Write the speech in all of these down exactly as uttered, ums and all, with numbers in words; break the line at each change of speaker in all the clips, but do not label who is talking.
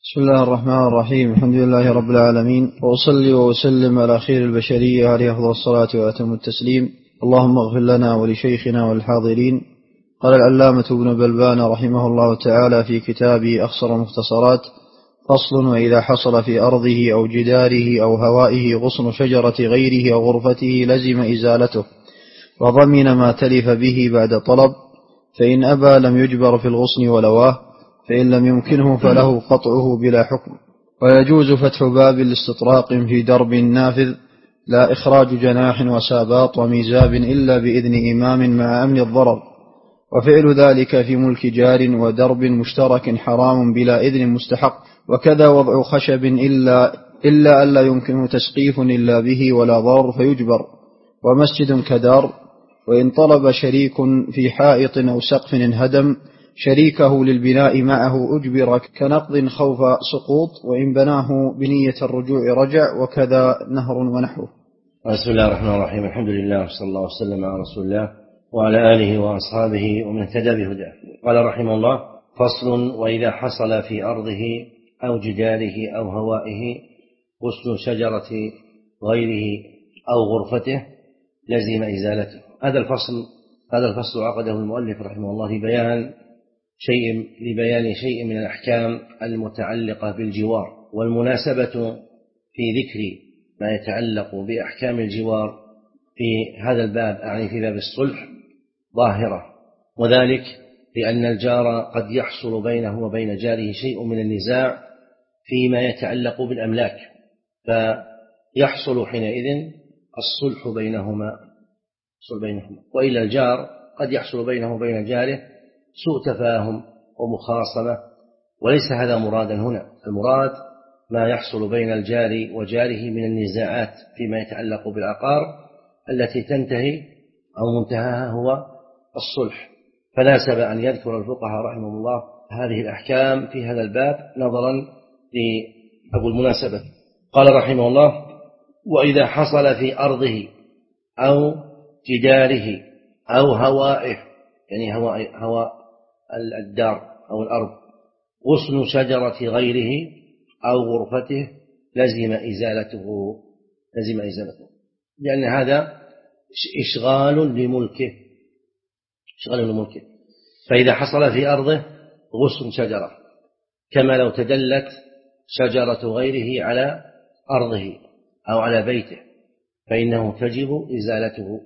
بسم الله الرحمن الرحيم. الحمد لله رب العالمين، وأصلي وأسلم على خير البشرية عليه أفضل الصلاة وأتم التسليم. اللهم اغفر لنا ولشيخنا والحاضرين. قال العلامة ابن بلبان رحمه الله تعالى في كتابه أخصر المختصرات: فصل: وإذا حصل في أرضه أو جداره أو هوائه غصن شجرة غيره أو غرفته لزم إزالته، وضمن ما تلف به بعد طلب، فإن أبى لم يجبر في الغصن ولواه، فإن لم يمكنه فله قطعه بلا حكم. ويجوز فتح باب لاستطراق في درب نافذ، لا إخراج جناح وساباط وميزاب إلا بإذن إمام مع أمن الضرر، وفعل ذلك في ملك جار ودرب مشترك حرام بلا إذن مستحق. وكذا وضع خشب إلا, إلا ألا يمكنه تسقيف إلا به ولا ضرر فيجبر، ومسجد كدار. وإن طلب شريك في حائط أو سقف انهدم شريكه للبناء معه أجبر كنقض خوف سقوط، وإن بناه بنية الرجوع رجع، وكذا نهر ونحوه.
بسم الله الرحمن الرحيم. الحمد لله وصلى الله وسلم على رسول الله وعلى آله وأصحابه ومن اهتدى بهداه. قال رحمه الله: فصل: وإذا حصل في أرضه أو جداره أو هوائه غصن شجرة غيره أو غرفته لزم إزالته. هذا الفصل هذا الفصل عقده المؤلف رحمه الله لبيان شيء لبيان شيء من الأحكام المتعلقة بالجوار، والمناسبة في ذكر ما يتعلق بأحكام الجوار في هذا الباب، أعني في باب الصلح، ظاهرة، وذلك لأن الجار قد يحصل بينه وبين جاره شيء من النزاع فيما يتعلق بالأملاك، فيحصل حينئذ الصلح بينهما بينهما وإلا الجار قد يحصل بينه وبين جاره سوء تفاهم ومخاصمة، وليس هذا مرادا هنا. المراد ما يحصل بين الجار وجاره من النزاعات فيما يتعلق بالعقار التي تنتهي أو منتهاها هو الصلح. فناسب أن يذكر الفقهاء رحمهم الله هذه الأحكام في هذا الباب نظرا لأبو المناسبة. قال رحمه الله: وإذا حصل في أرضه أو جداره أو هوائه، يعني هواء, هواء الدار أو الأرض، غصن شجرة غيره أو غرفته لزم إزالته لزم إزالته لأن هذا إشغال لملكه إشغال لملكه فإذا حصل في أرضه غصن شجرة، كما لو تدلت شجرة غيره على أرضه أو على بيته، فإنه تجب إزالته،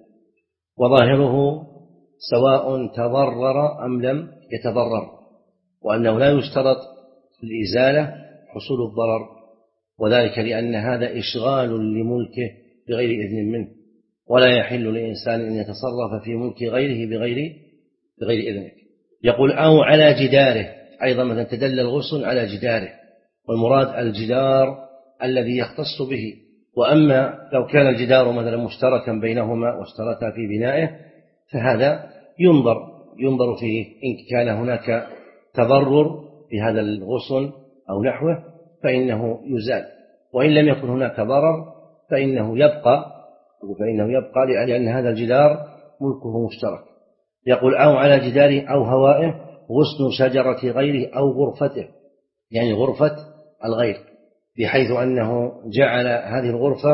وظاهره سواء تضرر أم لم يتضرر، وأنه لا يشترط الإزالة حصول الضرر، وذلك لأن هذا إشغال لملكه بغير إذن منه، ولا يحل لإنسان أن يتصرف في ملك غيره بغير بغير إذنه. يقول: أو على جداره، أيضا مثلا تدل الغصن على جداره، والمراد الجدار الذي يختص به. وأما لو كان الجدار مثلا مشتركا بينهما واشتركا في بنائه فهذا ينظر ينظر فيه، إن كان هناك تضرر في هذا الغصن أو نحوه فإنه يزال، وإن لم يكن هناك ضرر فإنه يبقى فإنه يبقى لأن هذا الجدار ملكه مشترك. يقول: أو على جداره أو هوائه غصن شجرة غيره أو غرفته، يعني غرفة الغير، بحيث أنه جعل هذه الغرفة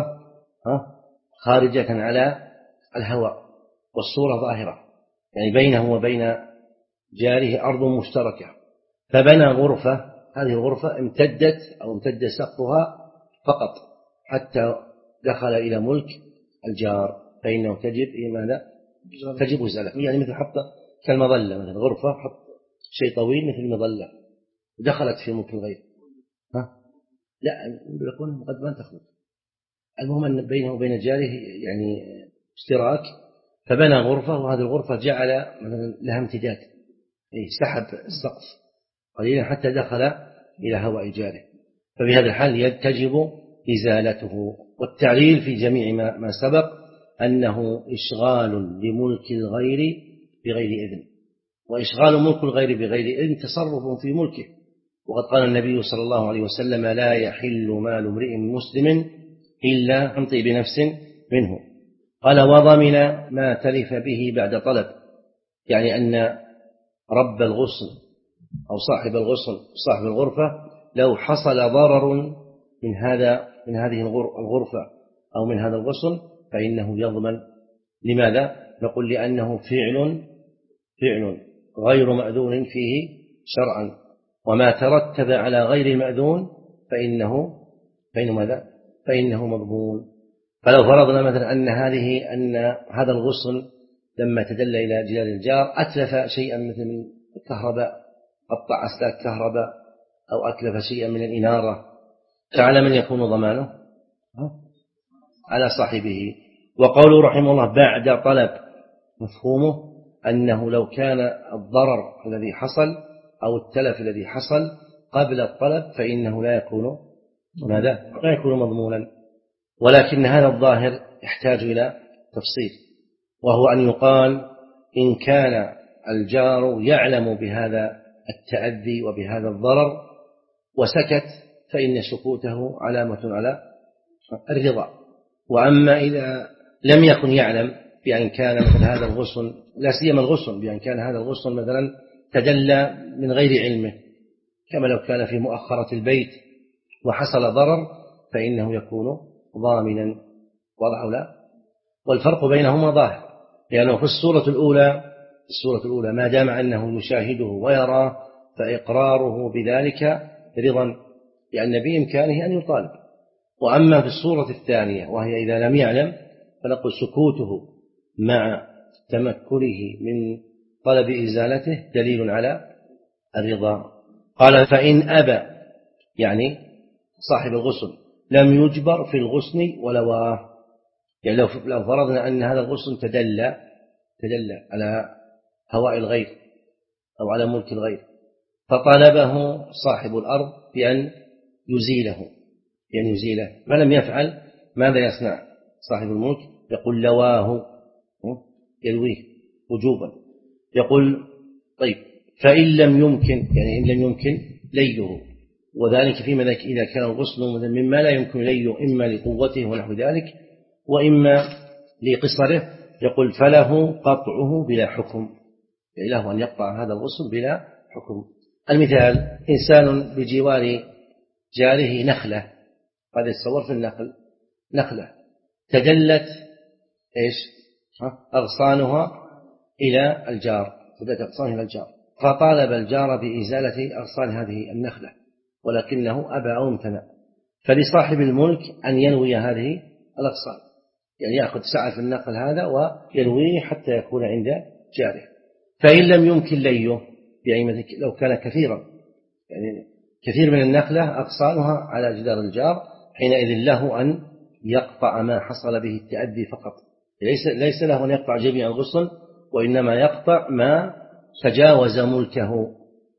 خارجة على الهواء والصورة ظاهرة، يعني بينه وبين جاره أرض مشتركة، فبنى غرفة، هذه الغرفة امتدت أو امتد سقفها فقط حتى دخل إلى ملك الجار، فإنه تجب ماذا؟ تجب إزالته، يعني مثل حط كالمظلة، مثل غرفة حط شيء طويل مثل المظلة دخلت في ملك الغير، ها؟ لا يكون قد ما تخرج. المهم أن بينه وبين جاره يعني اشتراك، فبنى غرفة، وهذه الغرفة جعل مثلا لها امتداد، سحب السقف قليلا حتى دخل إلى هواء جاره، فبهذا الحال تجب إزالته. والتعليل في جميع ما, ما سبق أنه إشغال لملك الغير بغير إذن، وإشغال ملك الغير بغير إذن تصرف في ملكه، وقد قال النبي صلى الله عليه وسلم: لا يحل مال امرئ مسلم إلا عن طيب نفس منه. قال: وضمن ما تلف به بعد طلب، يعني أن رب الغصن أو صاحب الغصن صاحب الغرفة لو حصل ضرر من هذا من هذه الغرفة أو من هذا الغصن فإنه يضمن. لماذا؟ نقول لأنه فعل فعل غير مأذون فيه شرعا، وما ترتب على غير المأذون فإنه فإنه ماذا؟ فإنه مضمون. فلو فرضنا مثلا أن هذه أن هذا الغصن لما تدلى إلى جدار الجار أتلف شيئا مثل من الكهرباء، قطع أسلاك كهرباء أو أتلف شيئا من الإنارة، فعلى من يكون ضمانه؟ على صاحبه. وقوله رحمه الله بعد طلب، مفهومه أنه لو كان الضرر الذي حصل أو التلف الذي حصل قبل الطلب فإنه لا يكون ماذا؟ لا يكون مضمونا. ولكن هذا الظاهر يحتاج إلى تفصيل، وهو أن يقال إن كان الجار يعلم بهذا التأذي وبهذا الضرر وسكت فإن سكوته علامة على الرضا. وأما إذا لم يكن يعلم بأن كان مثل هذا الغصن، لا سيما الغصن، بأن كان هذا الغصن مثلا تدلى من غير علمه كما لو كان في مؤخرة البيت وحصل ضرر فإنه يكون ضامنا. واضح أو لا؟ والفرق بينهما ظاهر، لأنه في الصورة الأولى الصورة الأولى ما دام أنه يشاهده ويراه فإقراره بذلك رضا، لأن بإمكانه أن يطالب. وأما في الصورة الثانية وهي إذا لم يعلم فنقول سكوته مع تمكنه من طلب إزالته دليل على الرضا. قال فإن أبى، يعني صاحب الغصن لم يجبر في الغصن ولواه، يعني لو فرضنا أن هذا الغصن تدلى تدلى على هواء الغير أو على ملك الغير فطالبه صاحب الأرض بأن يزيله بأن يزيله فلم يفعل، ماذا يصنع صاحب الملك؟ يقول لواه، يلويه وجوبا. يقول طيب فإن لم يمكن، يعني إن لم يمكن ليه، وذلك فيما إذا كان الغصن مما لا يمكن ليه إما لقوته ونحو ذلك وإما لقصره، يقول فله قطعه بلا حكم، يعني له أن يقطع هذا الغصن بلا حكم. المثال إنسان بجوار جاره نخلة، هذا يتصور في النخل نخلة تدلت إيش أغصانها إلى الجار، تدلت أغصانها إلى الجار فطالب الجار بإزالة أغصان هذه النخلة ولكنه أبى أو امتنع، فلصاحب الملك أن ينوي هذه الأغصان، يعني يأخذ سعة في النخل هذا وينويه حتى يكون عند جاره. فإن لم يمكن ليه، يعني لو كان كثيرا، يعني كثير من النخلة أغصانها على جدار الجار، حينئذ له أن يقطع ما حصل به التأذي فقط، ليس, ليس له أن يقطع جميع الغصن، وإنما يقطع ما تجاوز ملكه.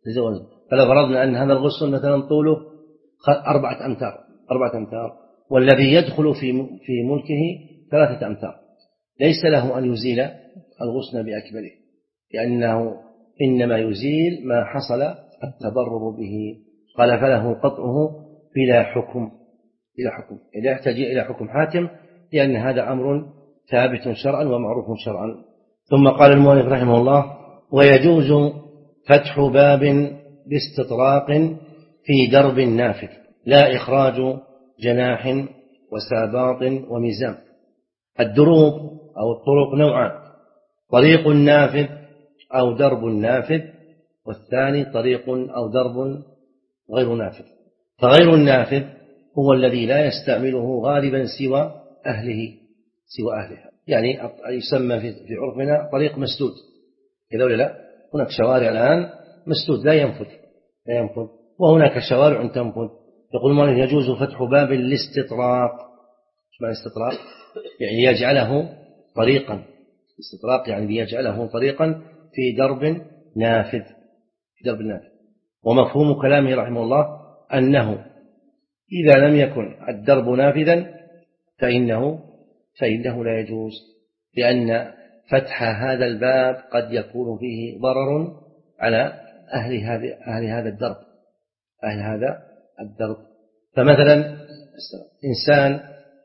فلو فرضنا أن هذا الغصن مثلا طوله أربعة أمتار أربعة أمتار والذي يدخل في في ملكه ثلاثة أمتار، ليس له أن يزيل الغصن بأكمله، لأنه إنما يزيل ما حصل التضرر به. قال فله قطعه بلا حكم بلا حكم إذا يحتاج إلى حكم حاكم، لأن هذا أمر ثابت شرعا ومعروف شرعا. ثم قال المؤلف رحمه الله ويجوز فتح باب باستطراق في درب نافذ لا إخراج جناح وساباط ومزام. الدروب أو الطرق نوعان، طريق نافذ أو درب نافذ، والثاني طريق أو درب غير نافذ. فغير النافذ هو الذي لا يستعمله غالبا سوى أهله سوى أهلها، يعني يسمى في عرفنا طريق مسدود كذا ولا لا؟ هناك شوارع الآن مسدود لا ينفذ لا ينفذ وهناك شوارع تنفذ. يقول المؤلف يجوز فتح باب الاستطراق. ايش معنى استطراق؟ يعني يجعله طريقا، استطراق يعني يجعله طريقا في درب نافذ في درب نافذ. ومفهوم كلامه رحمه الله أنه إذا لم يكن الدرب نافذا فإنه فإنه لا يجوز، لأن فتح هذا الباب قد يكون فيه ضرر على أهل هذا أهل هذا الدرب أهل هذا الدرب. فمثلا إنسان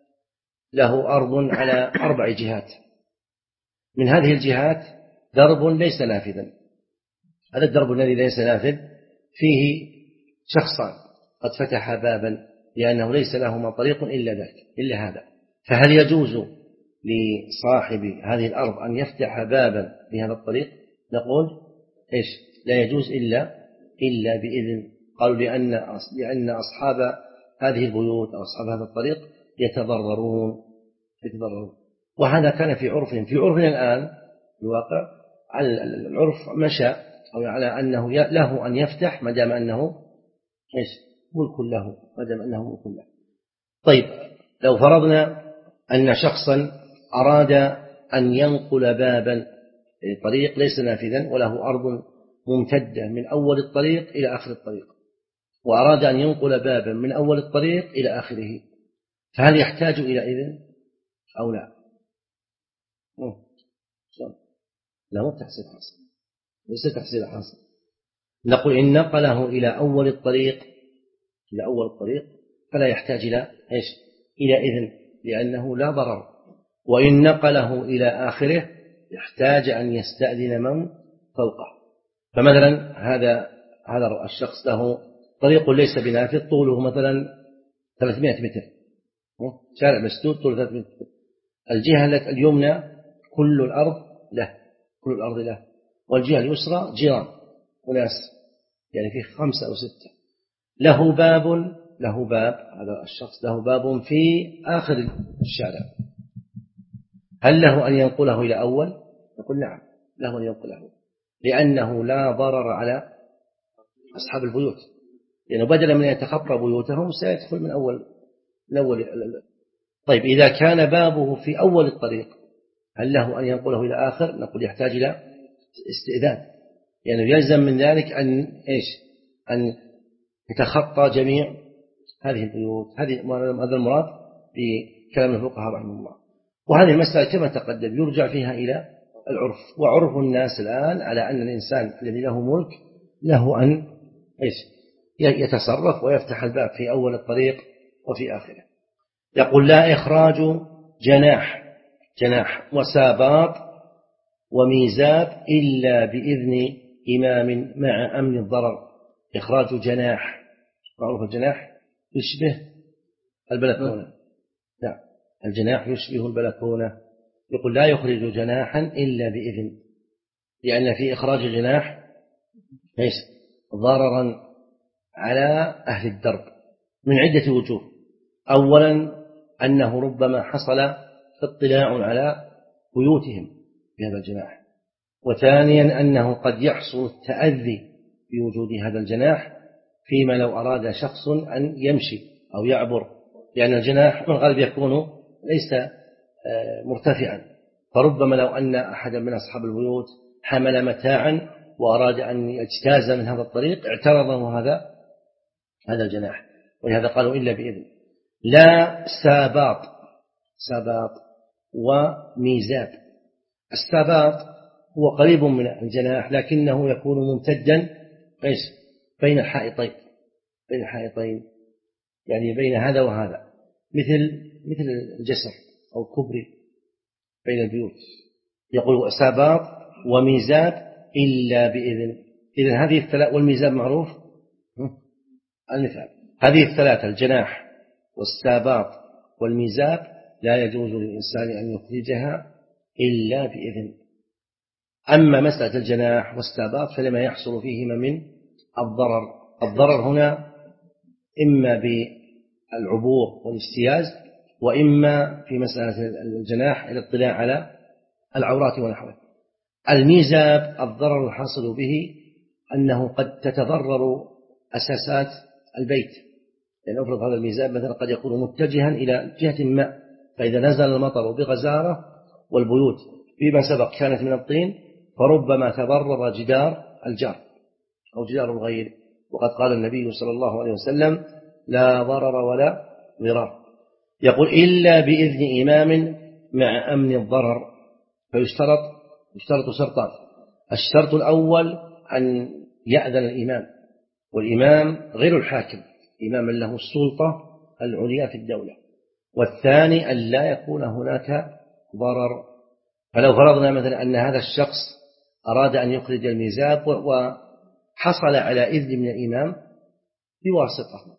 له أرض على أربع جهات، من هذه الجهات درب ليس نافذا، هذا الدرب الذي ليس نافذ فيه شخصان قد فتح بابا لأنه ليس لهما طريق إلا ذاك إلا هذا، فهل يجوز لصاحب هذه الأرض أن يفتح بابا بهذا الطريق؟ نقول إيش؟ لا يجوز إلا إلا بإذن. قالوا لأن لأن أصحاب هذه البيوت أو أصحاب هذا الطريق يتضررون يتضررون وهذا كان في عرفهم. في عرفنا الآن الواقع على العرف مشى أو على أنه له أن يفتح ما دام أنه إيش؟ ملك له، ما دام أنه ملك له. طيب لو فرضنا أن شخصا أراد أن ينقل بابا طريق ليس نافذا وله أرض ممتدة من أول الطريق إلى آخر الطريق، وأراد أن ينقل بابا من أول الطريق إلى آخره، فهل يحتاج إلى إذن أو لا؟ لا، مو تحصيل حاصل، ليس تحصيل حاصل. نقول إن نقله إلى أول الطريق إلى أول الطريق فلا يحتاج إلى إيش؟ إلى إذن، لأنه لا ضرر. وإن نقله إلى آخره يحتاج أن يستأذن من فوقه. فمثلا هذا هذا الشخص له طريق ليس بنافذ، طوله مثلا ثلاثمائة متر، شارع مسدود طوله ثلاثمائة متر، الجهة اليمنى كل الأرض له كل الأرض له والجهة اليسرى جيران وناس، يعني فيه خمسة أو ستة. له باب له باب هذا الشخص له باب في آخر الشارع، هل له أن ينقله إلى أول؟ نقول نعم، له أن ينقله، لأنه لا ضرر على أصحاب البيوت، لأنه بدلا من يتخطى بيوتهم سيدخل من أول من أول. طيب إذا كان بابه في أول الطريق هل له أن ينقله إلى آخر؟ نقول يحتاج إلى استئذان، يعني يلزم من ذلك أن إيش؟ أن يتخطى جميع هذه البيوت. هذه هذا المراد بكلام الفقهاء رحمه الله. وهذه المسألة كما تقدم يرجع فيها إلى العرف، وعرف الناس الآن على أن الإنسان الذي له ملك له أن إيش؟ يتصرف ويفتح الباب في أول الطريق وفي آخره. يقول لا إخراج جناح جناح وساباط وميزات إلا بإذن إمام مع أمن الضرر. إخراج جناح، معروف الجناح يشبه البلكونة، لا الجناح يشبه البلكونة. يقول لا يخرج جناحا إلا بإذن، لأن في إخراج الجناح ليس ضررا على أهل الدرب من عدة وجوه. أولا أنه ربما حصل اطلاع على بيوتهم بهذا الجناح، وثانيا أنه قد يحصل التأذي بوجود هذا الجناح فيما لو أراد شخص أن يمشي أو يعبر، لأن الجناح من الغالب يكون ليس مرتفعا، فربما لو أن أحدا من أصحاب البيوت حمل متاعا وأراد أن يجتاز من هذا الطريق اعترضه هذا هذا الجناح، ولهذا قالوا إلا بإذن. لا ساباط ساباط وميزاب. الساباط هو قريب من الجناح لكنه يكون ممتدا ايش بين الحائطين بين الحائطين يعني بين هذا وهذا، مثل مثل الجسر أو الكبري بين البيوت. يقول ساباط وميزاب إلا بإذن. إذن هذه الثلاث، والميزاب معروف المثال، هذه الثلاثة الجناح والساباط والميزاب لا يجوز للإنسان أن يخرجها إلا بإذن. أما مسألة الجناح والساباط فلما يحصل فيهما من الضرر. الضرر هنا إما بالعبور والاجتياز، وإما في مسألة الجناح الاطلاع على العورات ونحوه. الميزاب الضرر الحاصل به أنه قد تتضرر أساسات البيت، يعني أفرض هذا الميزاب مثلا قد يكون متجها إلى جهة ما، فإذا نزل المطر بغزارة والبيوت فيما سبق كانت من الطين فربما تضرر جدار الجار أو جدار الغير. وقد قال النبي صلى الله عليه وسلم لا ضرر ولا ضرار. يقول إلا بإذن إمام مع أمن الضرر. فيشترط يشترط شرطان. الشرط الأول أن يأذن الإمام، والإمام غير الحاكم، إماما له السلطة العليا في الدولة. والثاني أن لا يكون هناك ضرر. فلو فرضنا مثلا أن هذا الشخص أراد أن يخرج الميزاب وحصل على إذن من الإمام بواسطة،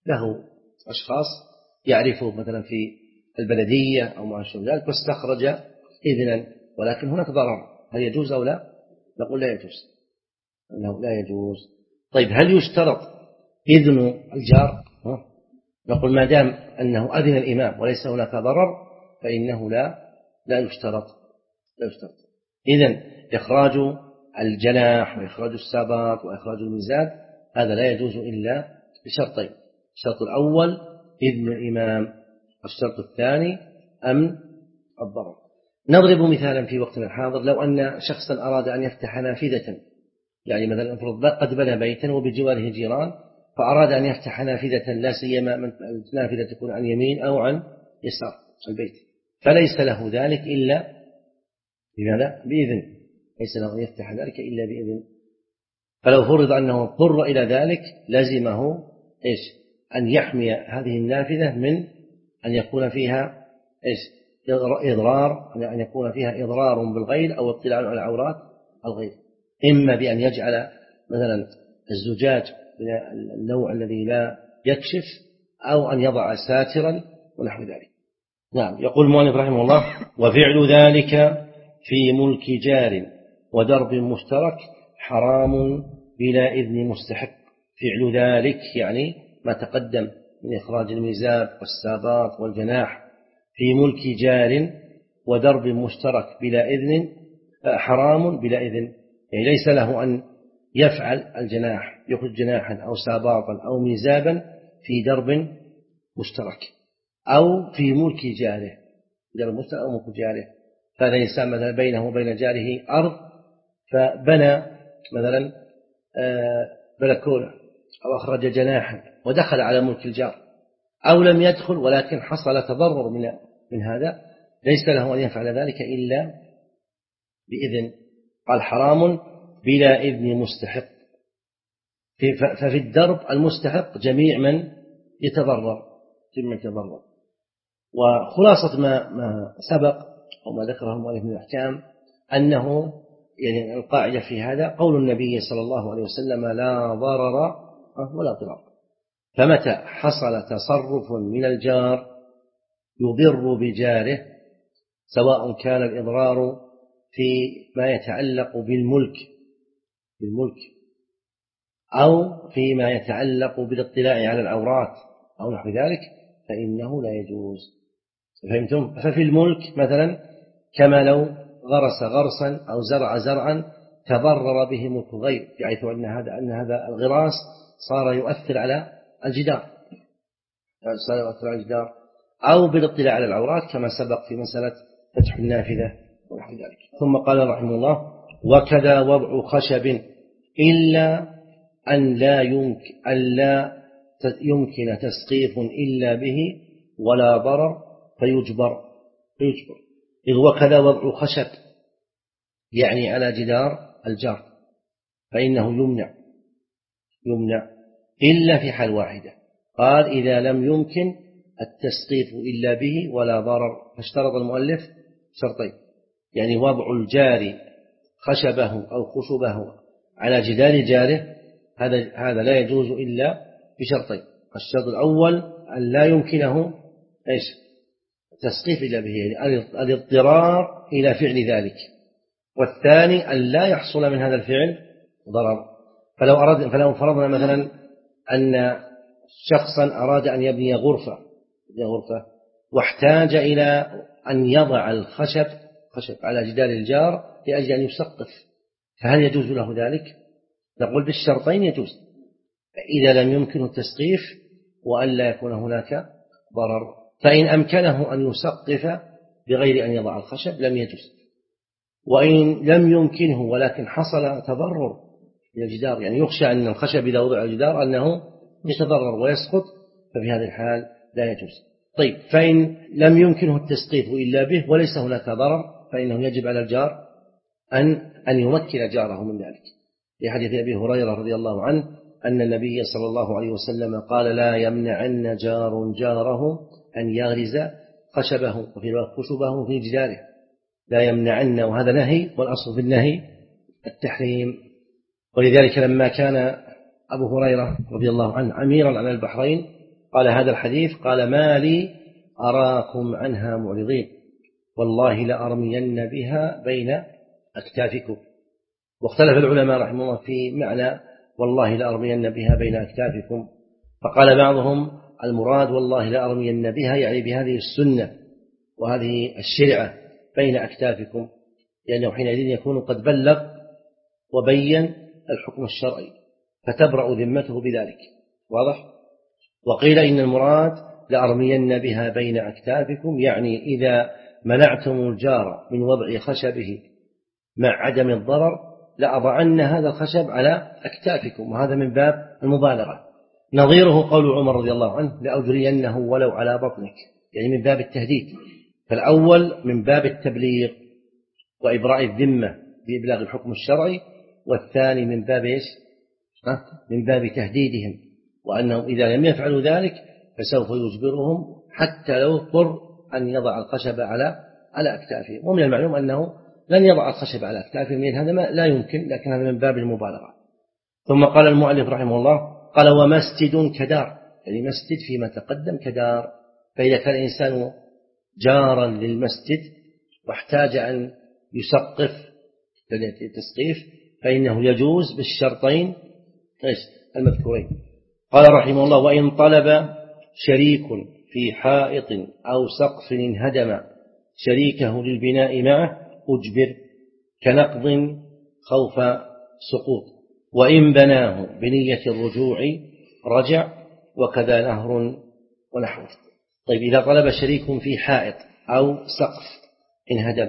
له أشخاص يعرفه مثلا في البلدية أو ما شابه ذلك واستخرج إذنا، ولكن هناك ضرر، هل يجوز أو لا؟ نقول لا يجوز، أنه لا يجوز. طيب هل يشترط إذن الجار؟ نقول ما دام أنه أذن الإمام وليس هناك ضرر فإنه لا لا يشترط لا يشترط. إذن إخراج الجناح وإخراج السابط وإخراج الميزان هذا لا يجوز إلا بشرطين: الشرط الأول إذن الإمام، والشرط الثاني أمن الضرر. نضرب مثالا في وقتنا الحاضر: لو أن شخصا أراد أن يفتح نافذة، يعني مثلا افرض قد بنى بيتا وبجواره جيران، فأراد أن يفتح نافذة، لا سيما النافذة تكون عن يمين أو عن يسار البيت، فليس له ذلك إلا بماذا؟ بإذن، ليس له أن يفتح ذلك إلا بإذن. فلو فرض أنه اضطر إلى ذلك لزمه إيش؟ أن يحمي هذه النافذة من أن يكون فيها إيش؟ إضرار، أن يكون فيها إضرار بالغير أو اطلاع على عورات الغير، إما بأن يجعل مثلا الزجاج من النوع الذي لا يكشف، أو أن يضع ساترا ونحو ذلك. نعم. يقول المؤلف رحمه الله: وفعل ذلك في ملك جار ودرب مشترك حرام بلا إذن مستحق. فعل ذلك يعني ما تقدم من إخراج الميزاب والسابات والجناح في ملك جار ودرب مشترك بلا إذن حرام بلا إذن، يعني ليس له أن يفعل الجناح، يخرج جناحا أو ساباطا أو ميزابا في درب مشترك أو في ملك جاره، درب مشترك أو ملك جاره. فهذا إنسان مثلا بينه وبين جاره أرض، فبنى مثلا بلكونة أو أخرج جناحا ودخل على ملك الجار، أو لم يدخل ولكن حصل تضرر من من هذا، ليس له أن يفعل ذلك إلا بإذن. قال حرام بلا إذن مستحق. ففي الدرب المستحق جميع من يتضرر، جميع من يتضرر. وخلاصة ما ما سبق أو ما ذكره المؤلف من الأحكام أنه يعني القاعدة في هذا قول النبي صلى الله عليه وسلم: لا ضرر ولا ضرار. فمتى حصل تصرف من الجار يضر بجاره، سواء كان الإضرار في ما يتعلق بالملك بالملك أو فيما يتعلق بالاطلاع على العورات أو نحو ذلك، فإنه لا يجوز. فهمتم؟ ففي الملك مثلا كما لو غرس غرسا أو زرع زرعا تضرر به ملك الغير، بحيث أن هذا أن هذا الغراس صار يؤثر على الجدار صار يؤثر على الجدار، أو بالاطلاع على العورات كما سبق في مسألة فتح النافذة ونحو ذلك. ثم قال رحمه الله: وكذا وضع خشب إلا أن لا يمكن, أن لا يمكن تسقيف إلا به ولا ضرر فيجبر فيجبر إذ وكذا وضع خشب يعني على جدار الجار، فإنه يمنع يمنع إلا في حال واحدة. قال: إذا لم يمكن التسقيف إلا به ولا ضرر. فاشترط المؤلف شرطين، يعني وضع الجار خشبه أو خشبه على جدار جاره، هذا هذا لا يجوز إلا بشرطين: الشرط الأول أن لا يمكنه إيش تسقيف إلا به، يعني الاضطرار إلى فعل ذلك، والثاني أن لا يحصل من هذا الفعل ضرر. فلو أراد فلو فرضنا مثلا أن شخصا أراد أن يبني غرفة غرفة واحتاج إلى أن يضع الخشب خشب على جدار الجار لأجل أن يسقف، فهل يجوز له ذلك؟ نقول بالشرطين يجوز، إذا لم يمكنه التسقيف وأن لا يكون هناك ضرر. فإن أمكنه أن يسقف بغير أن يضع الخشب لم يجوز، وإن لم يمكنه ولكن حصل تضرر للجدار، يعني يخشى أن الخشب إذا وضع على الجدار أنه يتضرر ويسقط، ففي هذه الحال لا يجوز. طيب، فإن لم يمكنه التسقيف إلا به وليس هناك ضرر، فإنه يجب على الجار أن أن يمكن جاره من ذلك، في حديث أبي هريرة رضي الله عنه أن النبي صلى الله عليه وسلم قال: لا يمنعن جار جاره أن يغرز خشبه وفي خشبه في جداره. لا يمنعن، وهذا نهي، والأصل في النهي التحريم. ولذلك لما كان أبو هريرة رضي الله عنه أميرا على البحرين قال هذا الحديث قال ما لي أراكم عنها معرضين والله لأرمين بها بين أكتافكم. واختلف العلماء رحمه الله في معنى والله لأرمين بها بين أكتافكم، فقال بعضهم المراد والله لأرمين بها يعني بهذه السنة وهذه الشرعة بين أكتافكم، لأنه حينئذ يكون قد بلغ وبين الحكم الشرعي فتبرأ ذمته بذلك. واضح؟ وقيل إن المراد لأرمين بها بين أكتافكم يعني إذا منعتم الجار من وضع خشبه مع عدم الضرر لأضعن هذا الخشب على أكتافكم، وهذا من باب المبالغة. نظيره قول عمر رضي الله عنه لأجرينه ولو على بطنك، يعني من باب التهديد. فالأول من باب التبليغ وإبراء الذمة بإبلاغ الحكم الشرعي، والثاني من باب إيش؟ من باب تهديدهم، وأنهم إذا لم يفعلوا ذلك فسوف يجبرهم حتى لو اضطر أن يضع الخشب على على أكتافهم. ومن المعلوم أنه لن يضع الخشب على أكتافهم لأن هذا ما لا يمكن، لكن هذا من باب المبالغة. ثم قال المؤلف رحمه الله قال ومسجد كدار، يعني مسجد فيما تقدم كدار. فإذا كان الإنسان جارا للمسجد واحتاج أن يسقف تسقيف فإنه يجوز بالشرطين المذكورين. قال رحمه الله وإن طلب شريك في حائط أو سقف انهدم شريكه للبناء معه أجبر كنقض خوف سقوط، وإن بناه بنية الرجوع رجع، وكذا نهر ونحوه. طيب إذا طلب شريك في حائط أو سقف انهدم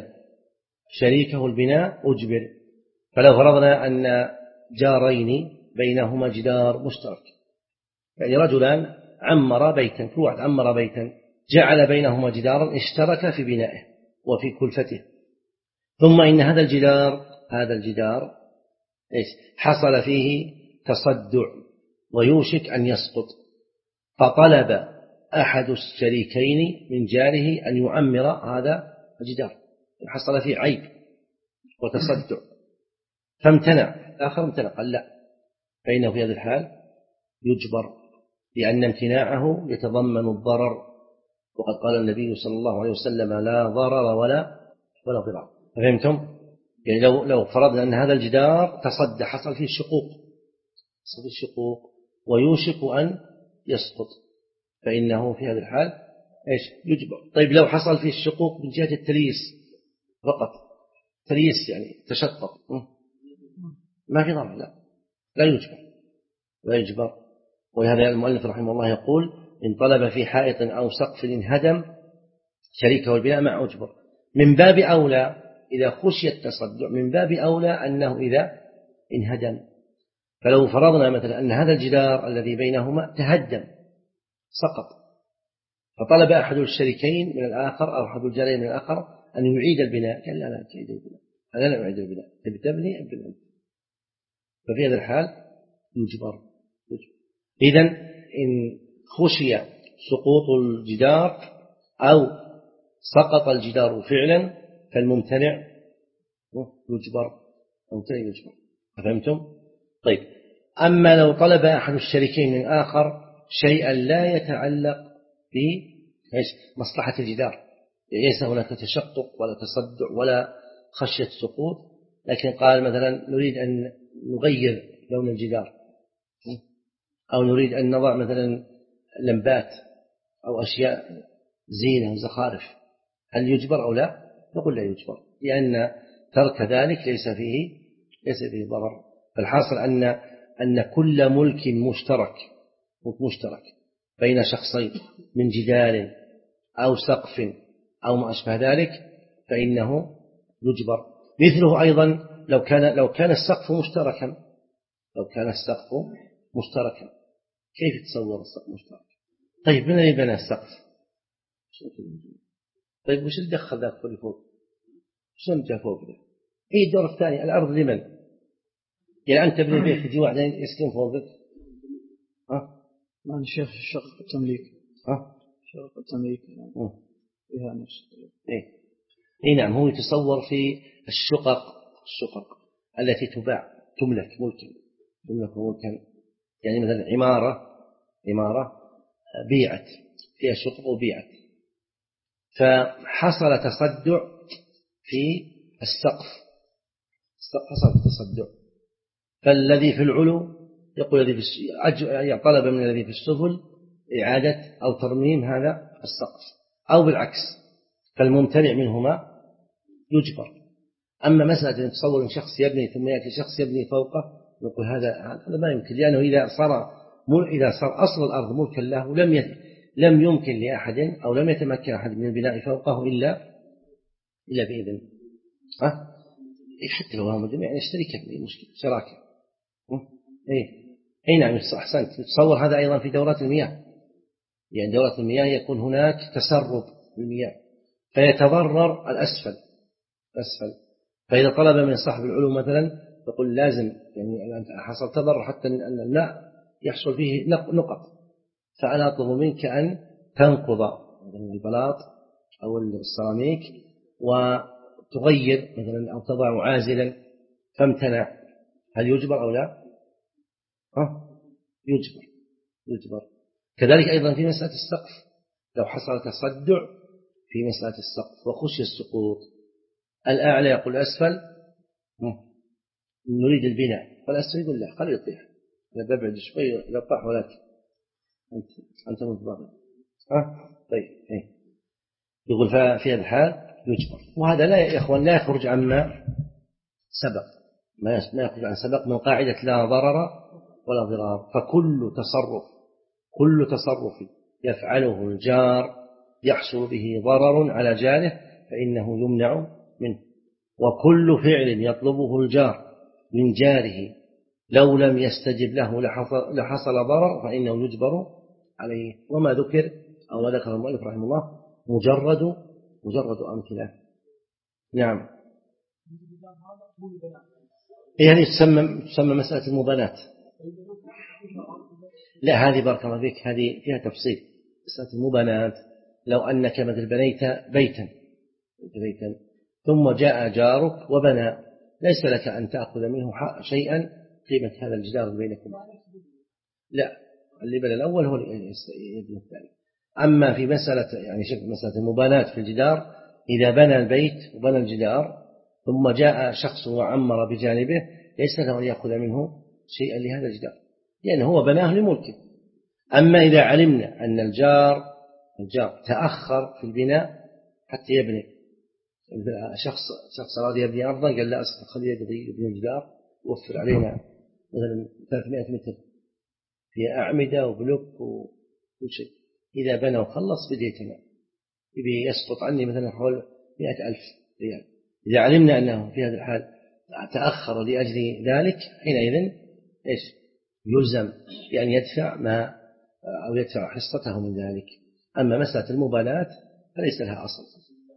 شريكه البناء أجبر. فلو فرضنا أن جارين بينهما جدار مشترك، يعني رجلان عمر بيتا، كل واحد عمر بيتا جعل بينهما جدارا اشترك في بنائه وفي كلفته، ثم إن هذا الجدار هذا الجدار إيش حصل فيه تصدع ويوشك أن يسقط، فطلب أحد الشريكين من جاره أن يعمر هذا الجدار، حصل فيه عيب وتصدع فامتنع، الآخر امتنع قال لا، فإنه في هذا الحال يجبر، لأن امتناعه يتضمن الضرر، وقد قال النبي صلى الله عليه وسلم لا ضرر ولا ولا ضرار. فهمتم؟ يعني لو لو فرضنا أن هذا الجدار تصدى حصل فيه شقوق حصل فيه شقوق ويوشك أن يسقط، فإنه في هذا الحال إيش يجبر. طيب لو حصل فيه الشقوق من جهة التليس فقط، تليس يعني تشقق ما في ضرر، لا لا يجبر لا يجبر. ولهذا المؤلف رحمه الله يقول إن طلب في حائط أو سقف انهدم شريكه البناء مع أجبر. من باب أولى إذا خشي التصدع، من باب أولى أنه إذا انهدم. فلو فرضنا مثلا أن هذا الجدار الذي بينهما تهدم سقط، فطلب أحد الشريكين من الآخر أو أحد الجارين من الآخر أن يعيد البناء، قال لا لا تعيد البناء، أنا لا أعيد البناء، تبي تبني أبني. ففي هذا الحال يجبر. إذن إن خشي سقوط الجدار أو سقط الجدار فعلا فالممتنع يجبر، الممتنع يجبر. فهمتم؟ طيب أما لو طلب أحد الشريكين من آخر شيئا لا يتعلق بمصلحة الجدار، ليس هناك تشقق ولا تصدع ولا خشية سقوط، لكن قال مثلا نريد أن نغير لون الجدار، أو نريد أن نضع مثلا لمبات أو أشياء زينة زخارف، هل يجبر أو لا؟ نقول لا يجبر، لأن ترك ذلك ليس فيه ليس فيه ضرر. فالحاصل أن أن كل ملك مشترك مشترك بين شخصين من جدار أو سقف أو ما أشبه ذلك فإنه يجبر. مثله أيضا لو كان لو كان السقف مشتركا لو كان السقف مشتركا كيف تصور السقف مشترك؟ طيب من اللي بنى السقف؟ طيب وش اللي دخل ذاك اللي فوق؟ شو جاء فوق ده؟ إيه الدور الثاني الأرض لمن؟ يعني أنت بني بيت تجي واحد يسكن فوقك؟ ها؟
ما الشيخ شق التمليك.
ها؟
شق التمليك. فيها نفس.
إيه. إيه نعم، هو يتصور في الشقق الشقق التي تباع تملك ملكا تملك ملكا، يعني مثلا عمارة عمارة بيعت، فيها شقوق وبيعت، فحصل تصدع في السقف، حصل تصدع، فالذي في العلو يقول الذي في طلب من الذي في السفل إعادة أو ترميم هذا السقف، أو بالعكس، فالممتنع منهما يجبر. أما مسألة تصور أن شخص يبني ثم يأتي شخص يبني فوقه، نقول هذا هذا ما يمكن، لأنه إذا صار إذا صار أصل الأرض ملكا له لم لم يمكن لأحد أو لم يتمكن أحد من البناء فوقه إلا إلا بإذن، ها حتى لو هم الجميع يشترك في المشكلة شراكة. إيه أي نعم أحسنت. تصور هذا أيضا في دورات المياه، يعني دورات المياه يكون هناك تسرب المياه فيتضرر الأسفل أسفل، فإذا طلب من صاحب العلو مثلا يقول لازم يعني حصل تضرر حتى أن الماء يحصل فيه نقط، فأنا أطلب منك أن تنقض البلاط أو السيراميك وتغير مثلا أو تضع عازلا، فامتنع، هل يجبر أو لا؟ ها؟ يجبر يجبر. كذلك أيضا في مسألة السقف، لو حصل تصدع في مسألة السقف وخشي السقوط، الأعلى يقول أسفل نريد البناء، والأسفل يقول لا خلي يطيح، أنا ببعد شوي إذا طاح ولكن أنت أنت متضرر. ها طيب إيه. يقول في هذا الحال يجبر، وهذا لا يا إخوان لا يخرج عما سبق، ما يخرج عن سبق من قاعدة لا ضرر ولا ضرار. فكل تصرف كل تصرف يفعله الجار يحصل به ضرر على جاره فإنه يمنع منه، وكل فعل يطلبه الجار من جاره لو لم يستجب له لحصل ضرر فإنه يجبر عليه. وما ذكر أو ما ذكر المؤلف رحمه الله مجرد مجرد أمثلة. نعم. إيه هذه تسمى تسمى مسألة المبانات. لا هذه بارك الله فيك هذه فيها تفصيل. مسألة المبانات لو أنك مثل بنيت بيتا بيتا ثم جاء جارك وبنى، ليس لك أن تأخذ منه شيئا قيمة هذا الجدار بينكم، لا اللي بنى الأول هو يبني الثاني. أما في مسألة يعني شوف مسألة المبانات في الجدار، إذا بنى البيت وبنى الجدار ثم جاء شخص وعمر بجانبه ليس له أن يأخذ منه شيئا لهذا الجدار لأنه هو بناه لملكه. أما إذا علمنا أن الجار الجار تأخر في البناء حتى يبني، شخص شخص أراد يبني أرضا قال لا أصبح خليه يبني الجدار وفر علينا مثلا ثلاثمائة متر في أعمدة وبلوك وكل شيء، إذا بنى وخلص بدي تمام يبي يسقط عني مثلا حول مئة ألف ريال. إذا علمنا أنه في هذا الحال تأخر لأجل ذلك حينئذ إيش يلزم بأن يدفع ما أو يدفع حصته من ذلك. أما مسألة المبانات فليس لها أصل.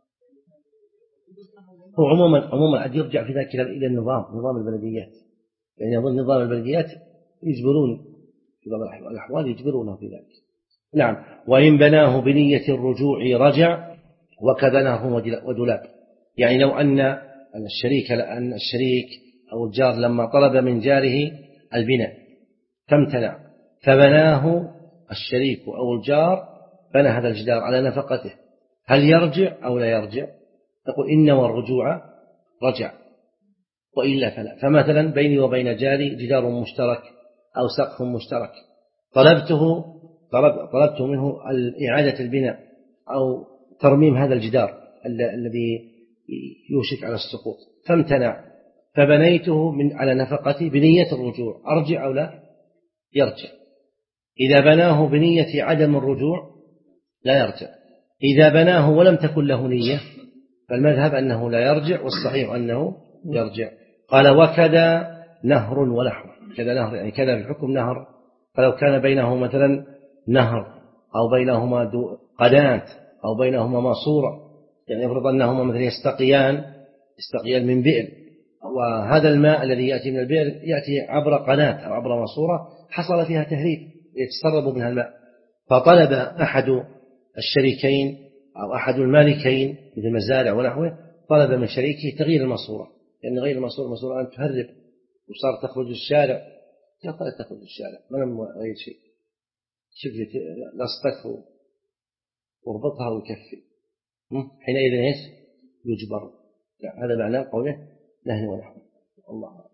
هو عموما عموما قد يرجع في ذلك إلى النظام نظام البلديات، يعني يظن نظام البلديات يجبرون في بعض الأحوال يجبرونه في ذلك. نعم. وإن بناه بنية الرجوع رجع وكذا نهر ودولاب، يعني لو أن الشريك أن الشريك أو الجار لما طلب من جاره البناء فامتنع فبناه الشريك أو الجار بنى هذا الجدار على نفقته، هل يرجع أو لا يرجع؟ تقول إن والرجوع رجع وإلا فلا. فمثلا بيني وبين جاري جدار مشترك أو سقف مشترك، طلبته طلب طلبت منه إعادة البناء أو ترميم هذا الجدار الذي يوشك على السقوط فامتنع، فبنيته من على نفقتي بنية الرجوع، أرجع أو لا؟ يرجع. إذا بناه بنية عدم الرجوع لا يرجع. إذا بناه ولم تكن له نية فالمذهب أنه لا يرجع، والصحيح أنه يرجع. قال وكذا نهر ولحم، كذا نهر يعني كذا بالحكم نهر، فلو كان بينه مثلا نهر أو بينهما قناة أو بينهما ماسورة، يعني يفرض أنهما مثلا يستقيان يستقيان من بئر، وهذا الماء الذي يأتي من البئر يأتي عبر قناة أو عبر ماسورة حصل فيها تهريب يتسرب منها الماء، فطلب أحد الشريكين أو أحد المالكين مثل مزارع ونحوه طلب من شريكه تغيير الماسورة، لأن غير الماسورة ماسورة أن تهرب وصار تخرج الشارع، قال تخرج الشارع ما لم غير شيء. شوف لصقك واربطها وكفي، حينئذ ايش؟ يجبر. هذا معنى قوله نهي ونحو. الله